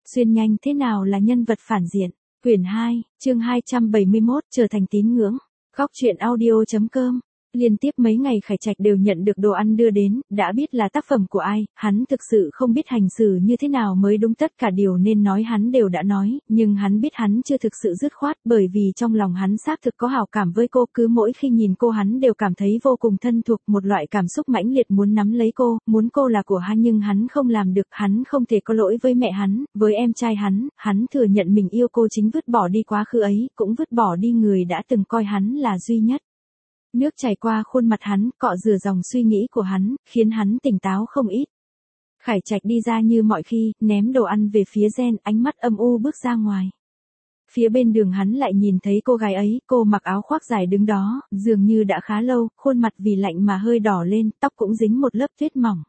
Xuyên nhanh thế nào là nhân vật phản diện. Quyển 2, chương 271, trở thành tín ngưỡng. Góc truyện audio.com. Liên tiếp mấy ngày Khải Trạch đều nhận được đồ ăn đưa đến, đã biết là tác phẩm của ai, hắn thực sự không biết hành xử như thế nào mới đúng, tất cả điều nên nói hắn đều đã nói, nhưng hắn biết hắn chưa thực sự dứt khoát, bởi vì trong lòng hắn xác thực có hảo cảm với cô, cứ mỗi khi nhìn cô hắn đều cảm thấy vô cùng thân thuộc, một loại cảm xúc mãnh liệt muốn nắm lấy cô, muốn cô là của hắn, nhưng hắn không làm được, hắn không thể có lỗi với mẹ hắn, với em trai hắn thừa nhận mình yêu cô, chính vứt bỏ đi quá khứ ấy, cũng vứt bỏ đi người đã từng coi hắn là duy nhất. Nước chảy qua khuôn mặt hắn, cọ rửa dòng suy nghĩ của hắn, khiến hắn tỉnh táo không ít. Khải Trạch đi ra như mọi khi, ném đồ ăn về phía Gen, ánh mắt âm u bước ra ngoài. Phía bên đường hắn lại nhìn thấy cô gái ấy, cô mặc áo khoác dài đứng đó, dường như đã khá lâu, khuôn mặt vì lạnh mà hơi đỏ lên, tóc cũng dính một lớp tuyết mỏng.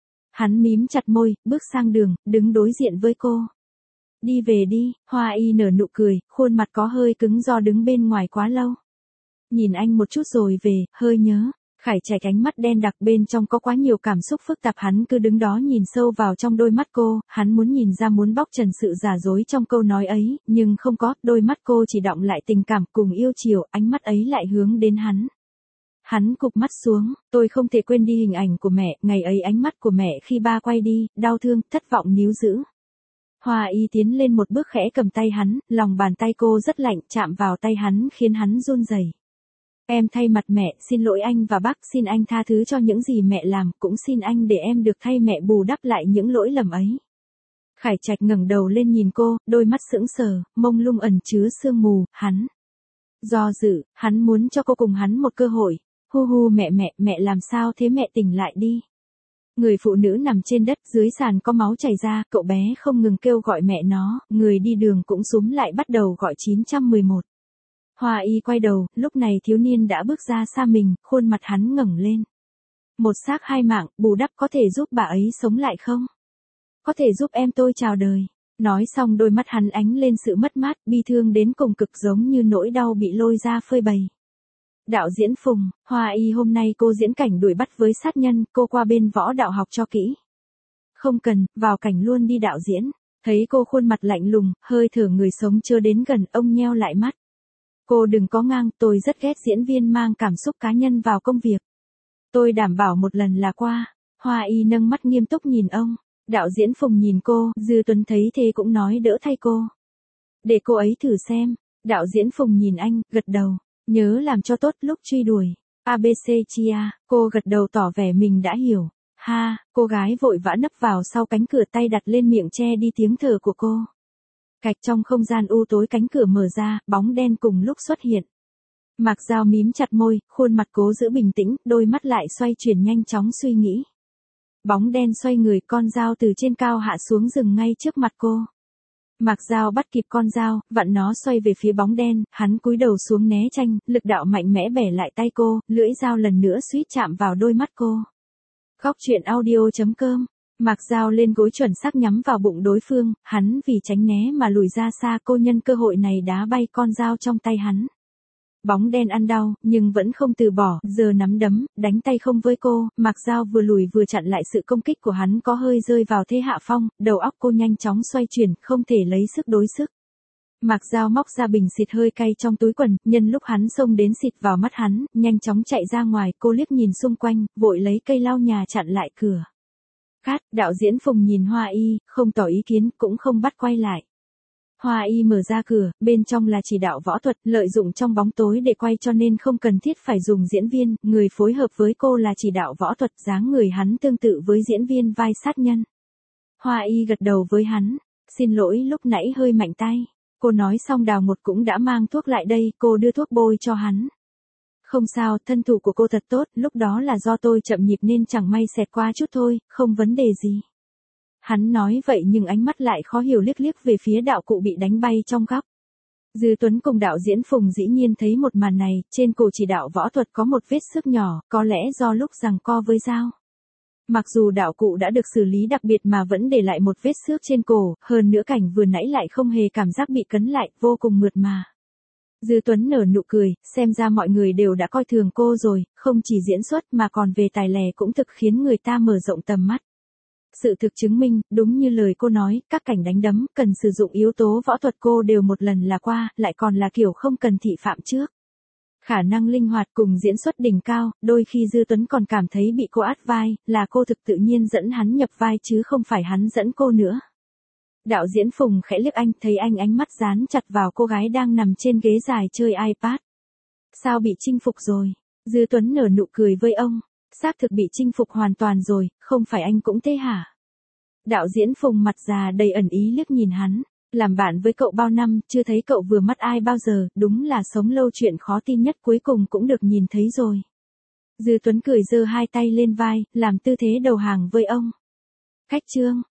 Hắn mím chặt môi, bước sang đường, đứng đối diện với cô. Đi về đi, Hoa Y nở nụ cười, khuôn mặt có hơi cứng do đứng bên ngoài quá lâu. Nhìn anh một chút rồi về, hơi nhớ. Khải Trạch ánh mắt đen đặc, bên trong có quá nhiều cảm xúc phức tạp, hắn cứ đứng đó nhìn sâu vào trong đôi mắt cô, hắn muốn nhìn ra, muốn bóc trần sự giả dối trong câu nói ấy, nhưng không có, đôi mắt cô chỉ đọng lại tình cảm cùng yêu chiều, ánh mắt ấy lại hướng đến hắn. Hắn cụp mắt xuống, tôi không thể quên đi hình ảnh của mẹ, ngày ấy ánh mắt của mẹ khi ba quay đi, đau thương, thất vọng níu giữ. Hoa Y tiến lên một bước khẽ cầm tay hắn, lòng bàn tay cô rất lạnh, chạm vào tay hắn khiến hắn run rẩy. Em thay mặt mẹ, xin lỗi anh và bác, xin anh tha thứ cho những gì mẹ làm, cũng xin anh để em được thay mẹ bù đắp lại những lỗi lầm ấy. Khải Trạch ngẩng đầu lên nhìn cô, đôi mắt sững sờ, mông lung ẩn chứa sương mù, hắn do dự, hắn muốn cho cô cùng hắn một cơ hội. Hu hu, mẹ làm sao thế, mẹ tỉnh lại đi. Người phụ nữ nằm trên đất, dưới sàn có máu chảy ra, cậu bé không ngừng kêu gọi mẹ nó, người đi đường cũng xúm lại bắt đầu gọi 911. Hoa Y quay đầu, lúc này thiếu niên đã bước ra xa mình, khuôn mặt hắn ngẩng lên. Một xác hai mạng, bù đắp có thể giúp bà ấy sống lại không? Có thể giúp em tôi chào đời. Nói xong đôi mắt hắn ánh lên sự mất mát, bi thương đến cùng cực, giống như nỗi đau bị lôi ra phơi bày. Đạo diễn Phùng, Hoa Y hôm nay cô diễn cảnh đuổi bắt với sát nhân, cô qua bên võ đạo học cho kỹ. Không cần, vào cảnh luôn đi đạo diễn. Thấy cô khuôn mặt lạnh lùng, hơi thở người sống chưa đến gần, ông nheo lại mắt. Cô đừng có ngang, tôi rất ghét diễn viên mang cảm xúc cá nhân vào công việc. Tôi đảm bảo một lần là qua. Hoa Y nâng mắt nghiêm túc nhìn ông. Đạo diễn Phùng nhìn cô, Dư Tuấn thấy thế cũng nói đỡ thay cô. Để cô ấy thử xem. Đạo diễn Phùng nhìn anh, gật đầu. Nhớ làm cho tốt lúc truy đuổi. ABC chia, cô gật đầu tỏ vẻ mình đã hiểu. Ha, cô gái vội vã nấp vào sau cánh cửa, tay đặt lên miệng che đi tiếng thở của cô. Cạch, trong không gian u tối cánh cửa mở ra, bóng đen cùng lúc xuất hiện. Mạc Giao mím chặt môi, khuôn mặt cố giữ bình tĩnh, đôi mắt lại xoay chuyển nhanh chóng suy nghĩ. Bóng đen xoay người, con dao từ trên cao hạ xuống dừng ngay trước mặt cô. Mạc Giao bắt kịp con dao, vặn nó xoay về phía bóng đen, hắn cúi đầu xuống né tránh, lực đạo mạnh mẽ bẻ lại tay cô, lưỡi dao lần nữa suýt chạm vào đôi mắt cô. Góc truyện audio.com. Mạc Giao lên gối chuẩn xác nhắm vào bụng đối phương, hắn vì tránh né mà lùi ra xa, cô nhân cơ hội này đá bay con dao trong tay hắn. Bóng đen ăn đau, nhưng vẫn không từ bỏ, giờ nắm đấm, đánh tay không với cô, Mạc Giao vừa lùi vừa chặn lại sự công kích của hắn, có hơi rơi vào thế hạ phong, đầu óc cô nhanh chóng xoay chuyển, không thể lấy sức đối sức. Mạc Giao móc ra bình xịt hơi cay trong túi quần, nhân lúc hắn xông đến xịt vào mắt hắn, nhanh chóng chạy ra ngoài, cô liếc nhìn xung quanh, vội lấy cây lau nhà chặn lại cửa. Cát, đạo diễn Phùng nhìn Hoa Y, không tỏ ý kiến, cũng không bắt quay lại. Hoa Y mở ra cửa, bên trong là chỉ đạo võ thuật, lợi dụng trong bóng tối để quay cho nên không cần thiết phải dùng diễn viên, người phối hợp với cô là chỉ đạo võ thuật, dáng người hắn tương tự với diễn viên vai sát nhân. Hoa Y gật đầu với hắn, xin lỗi lúc nãy hơi mạnh tay. Cô nói xong Đào Một cũng đã mang thuốc lại đây, cô đưa thuốc bôi cho hắn. Không sao, thân thủ của cô thật tốt, lúc đó là do tôi chậm nhịp nên chẳng may xẹt qua chút thôi, không vấn đề gì. Hắn nói vậy nhưng ánh mắt lại khó hiểu, liếc liếc về phía đạo cụ bị đánh bay trong góc. Dư Tuấn cùng đạo diễn Phùng dĩ nhiên thấy một màn này, trên cổ chỉ đạo võ thuật có một vết xước nhỏ, có lẽ do lúc giằng co với dao. Mặc dù đạo cụ đã được xử lý đặc biệt mà vẫn để lại một vết xước trên cổ, hơn nữa cảnh vừa nãy lại không hề cảm giác bị cấn lại, vô cùng mượt mà. Dư Tuấn nở nụ cười, xem ra mọi người đều đã coi thường cô rồi, không chỉ diễn xuất mà còn về tài lẻ cũng thực khiến người ta mở rộng tầm mắt. Sự thực chứng minh, đúng như lời cô nói, các cảnh đánh đấm, cần sử dụng yếu tố võ thuật cô đều một lần là qua, lại còn là kiểu không cần thị phạm trước. Khả năng linh hoạt cùng diễn xuất đỉnh cao, đôi khi Dư Tuấn còn cảm thấy bị cô át vai, là cô thực tự nhiên dẫn hắn nhập vai chứ không phải hắn dẫn cô nữa. Đạo diễn Phùng khẽ liếc anh, thấy anh ánh mắt dán chặt vào cô gái đang nằm trên ghế dài chơi iPad. Sao bị chinh phục rồi? Dư Tuấn nở nụ cười với ông. Xác thực bị chinh phục hoàn toàn rồi, không phải anh cũng thế hả? Đạo diễn Phùng mặt già đầy ẩn ý liếc nhìn hắn. Làm bạn với cậu bao năm, chưa thấy cậu vừa mắt ai bao giờ, đúng là sống lâu chuyện khó tin nhất cuối cùng cũng được nhìn thấy rồi. Dư Tuấn cười giơ hai tay lên vai, làm tư thế đầu hàng với ông. Khách trương,